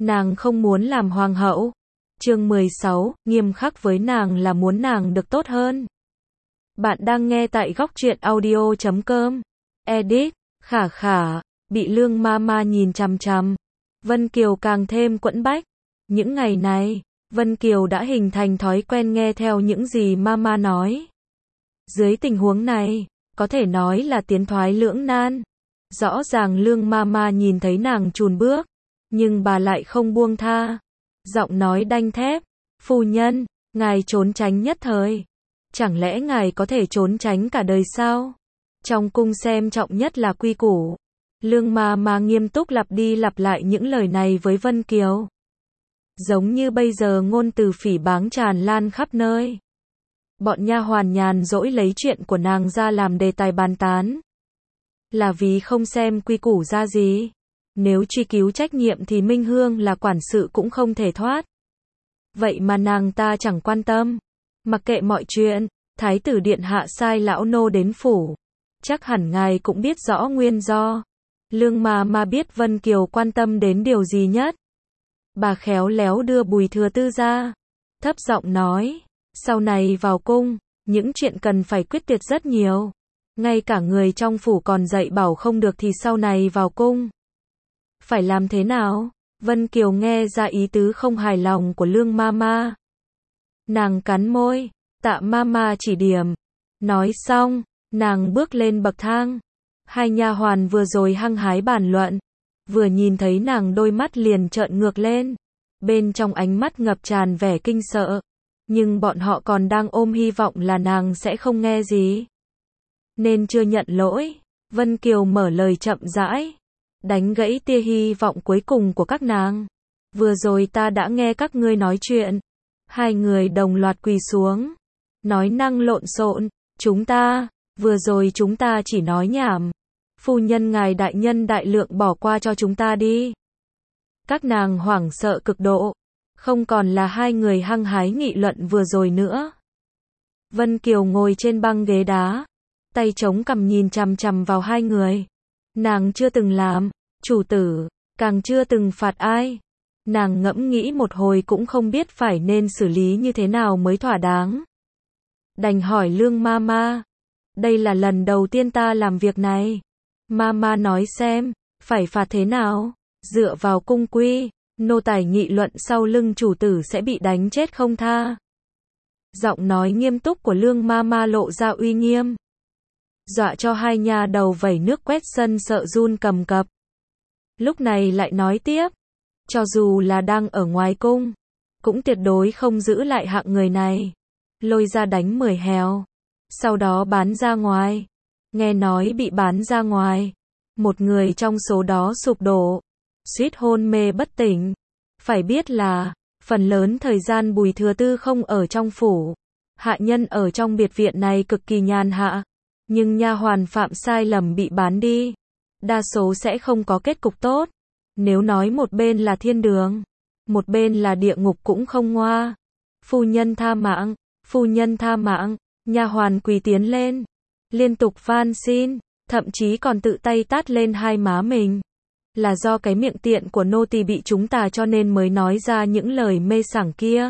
Nàng không muốn làm hoàng hậu. Chương 16, nghiêm khắc với nàng là muốn nàng được tốt hơn. Bạn đang nghe tại góc truyện audio.com. Edit, Khả Khả, bị Lương Mama nhìn chằm chằm. Vân Kiều càng thêm quẫn bách. Những ngày này, Vân Kiều đã hình thành thói quen nghe theo những gì Mama nói. Dưới tình huống này, có thể nói là tiến thoái lưỡng nan. Rõ ràng Lương Mama nhìn thấy nàng chùn bước, nhưng bà lại không buông tha. Giọng nói đanh thép, phu nhân, ngài trốn tránh nhất thời. Chẳng lẽ ngài có thể trốn tránh cả đời sao? Trong cung xem trọng nhất là quy củ. Lương Mama nghiêm túc lặp đi lặp lại những lời này với Vân Kiều. Giống như bây giờ ngôn từ phỉ báng tràn lan khắp nơi. Bọn nha hoàn nhàn rỗi lấy chuyện của nàng ra làm đề tài bàn tán. Là vì không xem quy củ ra gì. Nếu truy cứu trách nhiệm thì Minh Hương là quản sự cũng không thể thoát. Vậy mà nàng ta chẳng quan tâm. Mặc kệ mọi chuyện, Thái tử điện hạ sai lão nô đến phủ. Chắc hẳn ngài cũng biết rõ nguyên do. Lương Mama biết Vân Kiều quan tâm đến điều gì nhất. Bà khéo léo đưa Bùi Thừa Tư ra. Thấp giọng nói, sau này vào cung, những chuyện cần phải quyết tuyệt rất nhiều. Ngay cả người trong phủ còn dạy bảo không được thì sau này vào cung. Phải làm thế nào? Vân Kiều nghe ra ý tứ không hài lòng của Lương Mama. Nàng cắn môi, tạ Mama chỉ điểm. Nói xong, nàng bước lên bậc thang. Hai nha hoàn vừa rồi hăng hái bàn luận. Vừa nhìn thấy nàng đôi mắt liền trợn ngược lên. Bên trong ánh mắt ngập tràn vẻ kinh sợ. Nhưng bọn họ còn đang ôm hy vọng là nàng sẽ không nghe gì. Nên chưa nhận lỗi. Vân Kiều mở lời chậm rãi. Đánh gãy tia hy vọng cuối cùng của các nàng. Vừa rồi ta đã nghe các ngươi nói chuyện. Hai người đồng loạt quỳ xuống. Nói năng lộn xộn. Vừa rồi chúng ta chỉ nói nhảm. Phu nhân ngài đại nhân đại lượng bỏ qua cho chúng ta đi. Các nàng hoảng sợ cực độ. Không còn là hai người hăng hái nghị luận vừa rồi nữa. Vân Kiều ngồi trên băng ghế đá. Tay chống cằm nhìn chằm chằm vào hai người. Nàng chưa từng làm chủ tử, càng chưa từng phạt ai. Nàng ngẫm nghĩ một hồi cũng không biết phải nên xử lý như thế nào mới thỏa đáng. Đành hỏi Lương Mama. Đây là lần đầu tiên ta làm việc này. Mama nói xem, phải phạt thế nào? Dựa vào cung quy, nô tài nghị luận sau lưng chủ tử sẽ bị đánh chết không tha. Giọng nói nghiêm túc của Lương Mama lộ ra uy nghiêm. Dọa cho hai nha đầu vẩy nước quét sân sợ run cầm cập. Lúc này lại nói tiếp. Cho dù là đang ở ngoài cung, cũng tuyệt đối không giữ lại hạng người này. Lôi ra đánh 10 heo. Sau đó bán ra ngoài. Nghe nói bị bán ra ngoài. Một người trong số đó sụp đổ. Suýt hôn mê bất tỉnh. Phải biết là, phần lớn thời gian Bùi Thừa Tư không ở trong phủ. Hạ nhân ở trong biệt viện này cực kỳ nhàn hạ. Nhưng nha hoàn phạm sai lầm bị bán đi. Đa số sẽ không có kết cục tốt. Nếu nói một bên là thiên đường, một bên là địa ngục cũng không ngoa. Phu nhân tha mạng, phu nhân tha mạng. Nha hoàn quỳ tiến lên, liên tục van xin, thậm chí còn tự tay tát lên hai má mình. Là do cái miệng tiện của nô tỳ bị chúng ta cho nên mới nói ra những lời mê sảng kia.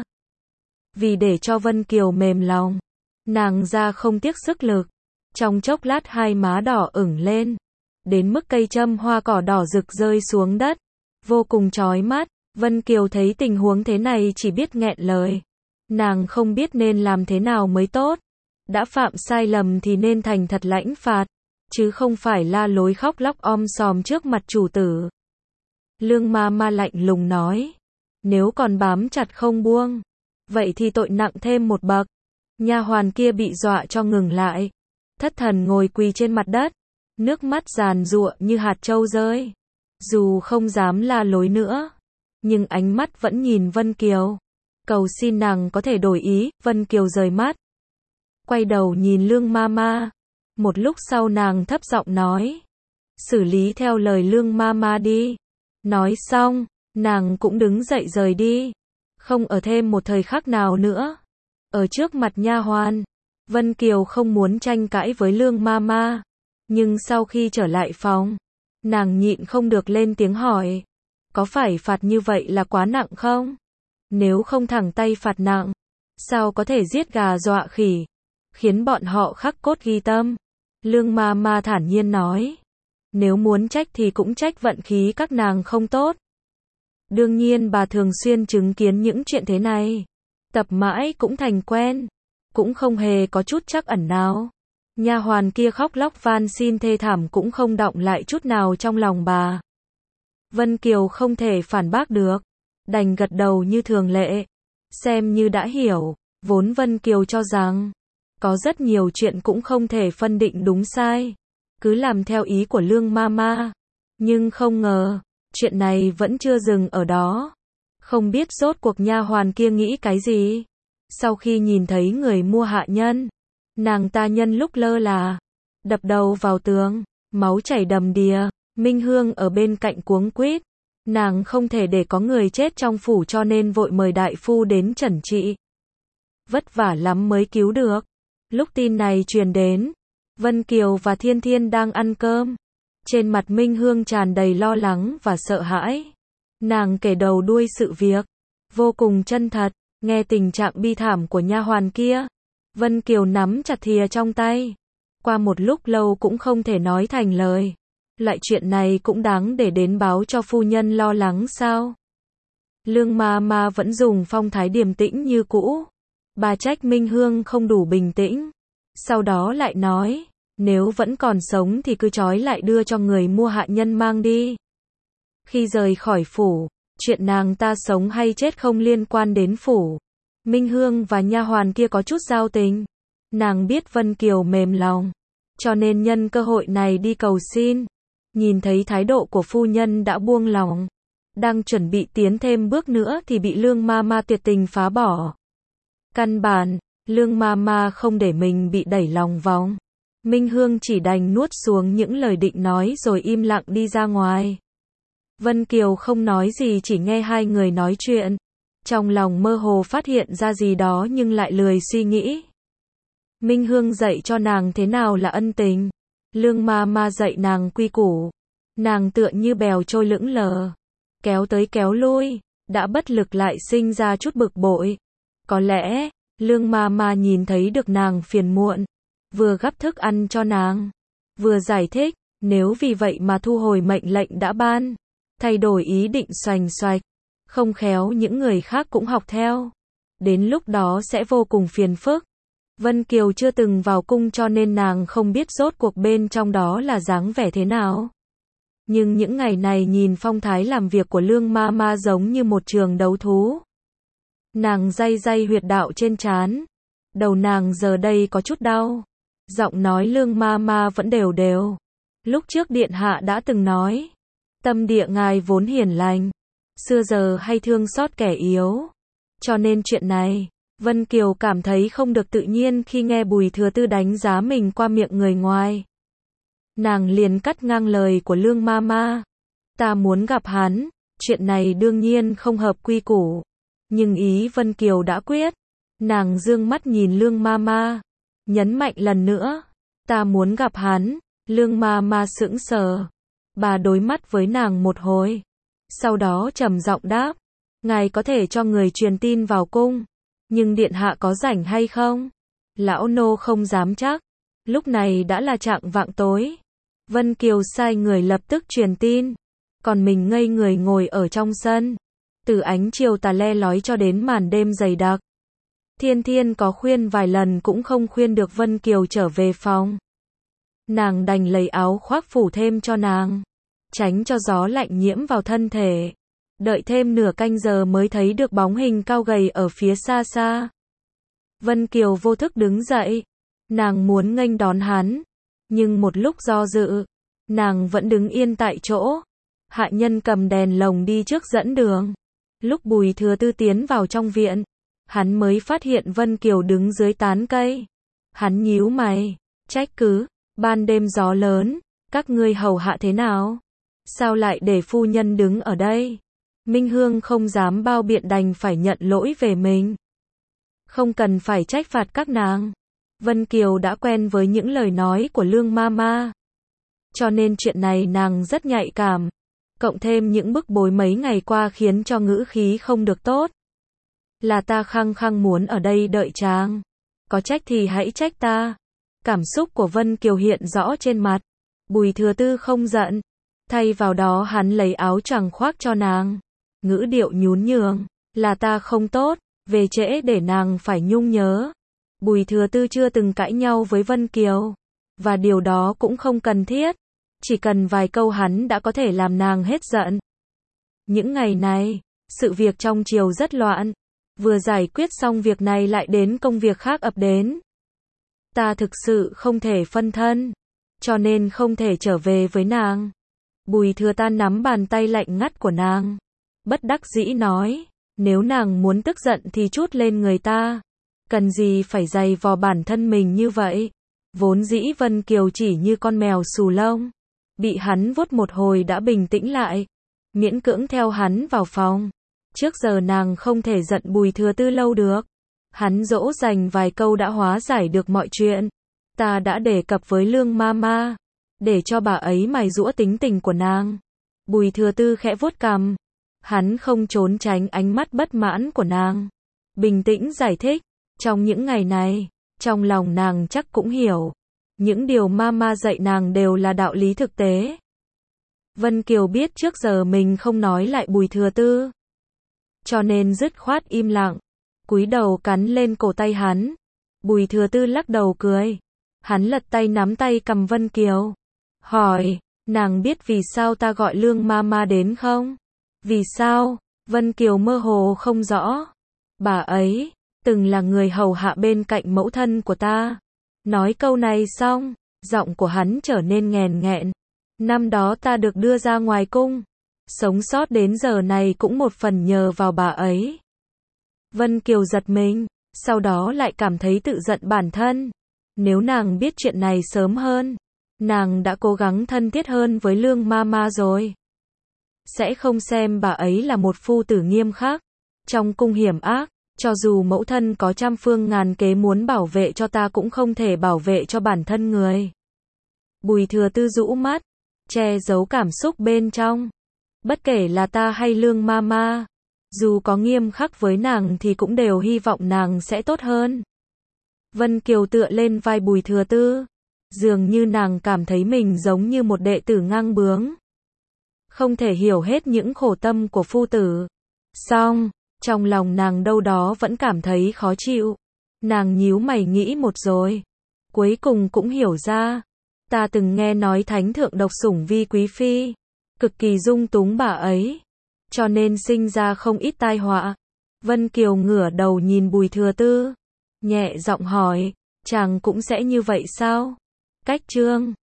Vì để cho Vân Kiều mềm lòng, nàng ra không tiếc sức lực. Trong chốc lát hai má đỏ ửng lên, đến mức cây châm hoa cỏ đỏ rực rơi xuống đất, vô cùng chói mắt. Vân Kiều thấy tình huống thế này chỉ biết nghẹn lời. Nàng không biết nên làm thế nào mới tốt. Đã phạm sai lầm thì nên thành thật lãnh phạt, chứ không phải la lối khóc lóc om sòm trước mặt chủ tử. Lương Mama lạnh lùng nói, nếu còn bám chặt không buông, vậy thì tội nặng thêm một bậc. Nha hoàn kia bị dọa cho ngừng lại, thất thần ngồi quỳ trên mặt đất, nước mắt giàn giụa như hạt trâu rơi. Dù không dám la lối nữa, nhưng ánh mắt vẫn nhìn Vân Kiều, cầu xin nàng có thể đổi ý. Vân Kiều rời mắt, quay đầu nhìn Lương Mama. Một lúc sau nàng thấp giọng nói, xử lý theo lời Lương Mama đi. Nói xong, nàng cũng đứng dậy rời đi, không ở thêm một thời khắc nào nữa. Ở trước mặt nha hoàn, Vân Kiều không muốn tranh cãi với Lương Mama, nhưng sau khi trở lại phòng, nàng nhịn không được lên tiếng hỏi, có phải phạt như vậy là quá nặng không? Nếu không thẳng tay phạt nặng, sao có thể giết gà dọa khỉ, khiến bọn họ khắc cốt ghi tâm. Lương ma ma thản nhiên nói. Nếu muốn trách thì cũng trách vận khí các nàng không tốt. Đương nhiên bà thường xuyên chứng kiến những chuyện thế này. Tập mãi cũng thành quen. Cũng không hề có chút trắc ẩn nào. Nha hoàn kia khóc lóc van xin thê thảm cũng không đọng lại chút nào trong lòng bà. Vân Kiều không thể phản bác được. Đành gật đầu như thường lệ. Xem như đã hiểu. Vốn Vân Kiều cho rằng có rất nhiều chuyện cũng không thể phân định đúng sai. Cứ làm theo ý của Lương ma ma. Nhưng không ngờ, chuyện này vẫn chưa dừng ở đó. Không biết rốt cuộc nha hoàn kia nghĩ cái gì. Sau khi nhìn thấy người mua hạ nhân, nàng ta nhân lúc lơ là đập đầu vào tường, máu chảy đầm đìa. Minh Hương ở bên cạnh cuống quýt. Nàng không thể để có người chết trong phủ cho nên vội mời đại phu đến chẩn trị. Vất vả lắm mới cứu được. Lúc tin này truyền đến, Vân Kiều và Thiên Thiên đang ăn cơm. Trên mặt Minh Hương tràn đầy lo lắng và sợ hãi. Nàng kể đầu đuôi sự việc, vô cùng chân thật. Nghe tình trạng bi thảm của nha hoàn kia, Vân Kiều nắm chặt thìa trong tay. Qua một lúc lâu cũng không thể nói thành lời. Loại chuyện này cũng đáng để đến báo cho phu nhân lo lắng sao? Lương ma ma vẫn dùng phong thái điềm tĩnh như cũ. Bà trách Minh Hương không đủ bình tĩnh. Sau đó lại nói, nếu vẫn còn sống thì cứ trói lại đưa cho người mua hạ nhân mang đi. Khi rời khỏi phủ, chuyện nàng ta sống hay chết không liên quan đến phủ. Minh Hương và nha hoàn kia có chút giao tình. Nàng biết Vân Kiều mềm lòng, cho nên nhân cơ hội này đi cầu xin. Nhìn thấy thái độ của phu nhân đã buông lòng, đang chuẩn bị tiến thêm bước nữa thì bị Lương ma ma tuyệt tình phá bỏ. Căn bản, Lương ma ma không để mình bị đẩy lòng vòng. Minh Hương chỉ đành nuốt xuống những lời định nói rồi im lặng đi ra ngoài. Vân Kiều không nói gì, chỉ nghe hai người nói chuyện. Trong lòng mơ hồ phát hiện ra gì đó nhưng lại lười suy nghĩ. Minh Hương dạy cho nàng thế nào là ân tình. Lương ma ma dạy nàng quy củ. Nàng tựa như bèo trôi lững lờ, kéo tới kéo lui, đã bất lực lại sinh ra chút bực bội. Có lẽ, Lương ma ma nhìn thấy được nàng phiền muộn, vừa gắp thức ăn cho nàng, vừa giải thích, nếu vì vậy mà thu hồi mệnh lệnh đã ban, thay đổi ý định xoành xoạch, không khéo những người khác cũng học theo. Đến lúc đó sẽ vô cùng phiền phức. Vân Kiều chưa từng vào cung cho nên nàng không biết rốt cuộc bên trong đó là dáng vẻ thế nào. Nhưng những ngày này nhìn phong thái làm việc của Lương ma ma giống như một trường đấu thú. Nàng day day huyệt đạo trên trán. Đầu nàng giờ đây có chút đau. Giọng nói Lương ma ma vẫn đều đều. Lúc trước điện hạ đã từng nói, tâm địa ngài vốn hiền lành, xưa giờ hay thương xót kẻ yếu. Cho nên chuyện này, Vân Kiều cảm thấy không được tự nhiên khi nghe Bùi Thừa Tư đánh giá mình qua miệng người ngoài. Nàng liền cắt ngang lời của Lương ma ma. Ta muốn gặp hắn, chuyện này đương nhiên không hợp quy củ. Nhưng ý Vân Kiều đã quyết. Nàng dương mắt nhìn Lương ma ma, nhấn mạnh lần nữa. Ta muốn gặp hắn. Lương ma ma sững sờ. Bà đối mắt với nàng một hồi. Sau đó trầm giọng đáp. Ngài có thể cho người truyền tin vào cung. Nhưng điện hạ có rảnh hay không? Lão nô không dám chắc. Lúc này đã là chạng vạng tối. Vân Kiều sai người lập tức truyền tin. Còn mình ngây người ngồi ở trong sân. Từ ánh chiều tà le lói cho đến màn đêm dày đặc. Thiên Thiên có khuyên vài lần cũng không khuyên được Vân Kiều trở về phòng. Nàng đành lấy áo khoác phủ thêm cho nàng, tránh cho gió lạnh nhiễm vào thân thể. Đợi thêm nửa canh giờ mới thấy được bóng hình cao gầy ở phía xa xa. Vân Kiều vô thức đứng dậy. Nàng muốn nghênh đón hắn. Nhưng một lúc do dự, nàng vẫn đứng yên tại chỗ. Hạ nhân cầm đèn lồng đi trước dẫn đường. Lúc Bùi Thừa Tư tiến vào trong viện, hắn mới phát hiện Vân Kiều đứng dưới tán cây. Hắn nhíu mày, trách cứ, ban đêm gió lớn, các ngươi hầu hạ thế nào? Sao lại để phu nhân đứng ở đây? Minh Hương không dám bao biện đành phải nhận lỗi về mình. Không cần phải trách phạt các nàng. Vân Kiều đã quen với những lời nói của Lương ma ma. Cho nên chuyện này nàng rất nhạy cảm. cộng thêm những bức bối mấy ngày qua khiến cho ngữ khí không được tốt. Là ta khăng khăng muốn ở đây đợi chàng. Có trách thì hãy trách ta. Cảm xúc của Vân Kiều hiện rõ trên mặt. Bùi Thừa Tư không giận. Thay vào đó hắn lấy áo choàng khoác cho nàng. Ngữ điệu nhún nhường. Là ta không tốt, về trễ để nàng phải nhung nhớ. Bùi Thừa Tư chưa từng cãi nhau với Vân Kiều. Và điều đó cũng không cần thiết. Chỉ cần vài câu hắn đã có thể làm nàng hết giận. Những ngày này, sự việc trong triều rất loạn. Vừa giải quyết xong việc này lại đến công việc khác ập đến. Ta thực sự không thể phân thân. Cho nên không thể trở về với nàng. Bùi Thừa Tan nắm bàn tay lạnh ngắt của nàng. Bất đắc dĩ nói. Nếu nàng muốn tức giận thì trút lên người ta. Cần gì phải giày vò bản thân mình như vậy. Vốn dĩ Vân Kiều chỉ như con mèo xù lông. Bị hắn vuốt một hồi đã bình tĩnh lại. Miễn cưỡng theo hắn vào phòng. Trước giờ nàng không thể giận Bùi Thừa Tư lâu được. Hắn dỗ dành vài câu đã hóa giải được mọi chuyện. Ta đã đề cập với Lương Mama. Để cho bà ấy mài giũa tính tình của nàng. Bùi Thừa Tư khẽ vuốt cằm. Hắn không trốn tránh ánh mắt bất mãn của nàng. Bình tĩnh giải thích. Trong những ngày này, trong lòng nàng chắc cũng hiểu. Những điều Mama dạy nàng đều là đạo lý thực tế. Vân Kiều biết trước giờ mình không nói lại Bùi Thừa Tư. Cho nên dứt khoát im lặng. Cúi đầu cắn lên cổ tay hắn. Bùi Thừa Tư lắc đầu cười. Hắn lật tay nắm tay cầm Vân Kiều. Hỏi, nàng biết vì sao ta gọi Lương Mama đến không? Vì sao? Vân Kiều mơ hồ không rõ. Bà ấy từng là người hầu hạ bên cạnh mẫu thân của ta. Nói câu này xong, giọng của hắn trở nên nghèn nghẹn. Năm đó ta được đưa ra ngoài cung. Sống sót đến giờ này cũng một phần nhờ vào bà ấy. Vân Kiều giật mình, sau đó lại cảm thấy tự giận bản thân. Nếu nàng biết chuyện này sớm hơn, nàng đã cố gắng thân thiết hơn với Lương Mama rồi. Sẽ không xem bà ấy là một phu tử nghiêm khắc. Trong cung hiểm ác, cho dù mẫu thân có trăm phương ngàn kế muốn bảo vệ cho ta cũng không thể bảo vệ cho bản thân người. Bùi Thừa Tư rũ mắt, che giấu cảm xúc bên trong. Bất kể là ta hay Lương Mama, dù có nghiêm khắc với nàng thì cũng đều hy vọng nàng sẽ tốt hơn. Vân Kiều tựa lên vai Bùi Thừa Tư. Dường như nàng cảm thấy mình giống như một đệ tử ngang bướng. Không thể hiểu hết những khổ tâm của phu tử. Song, trong lòng nàng đâu đó vẫn cảm thấy khó chịu. Nàng nhíu mày nghĩ một rồi. Cuối cùng cũng hiểu ra. Ta từng nghe nói thánh thượng độc sủng Vi Quý Phi. Cực kỳ dung túng bà ấy. Cho nên sinh ra không ít tai họa. Vân Kiều ngửa đầu nhìn Bùi Thừa Tư. Nhẹ giọng hỏi. Chàng cũng sẽ như vậy sao? Cách chương